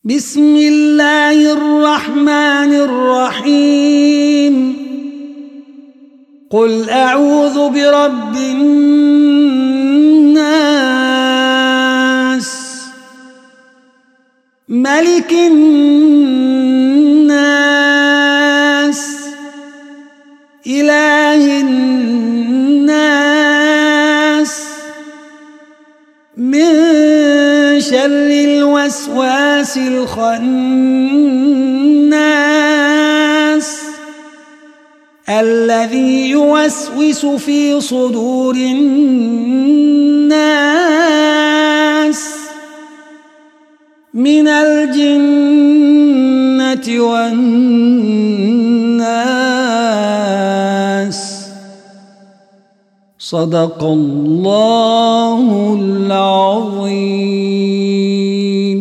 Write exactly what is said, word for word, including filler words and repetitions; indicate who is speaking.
Speaker 1: بسم الله الرحمن الرحيم قل أعوذ برب الناس ملك الناس إله الناس من شر الوسواس الخناس الذي يوسوس في صدور الناس من الجنة والناس. صدق الله العظيم.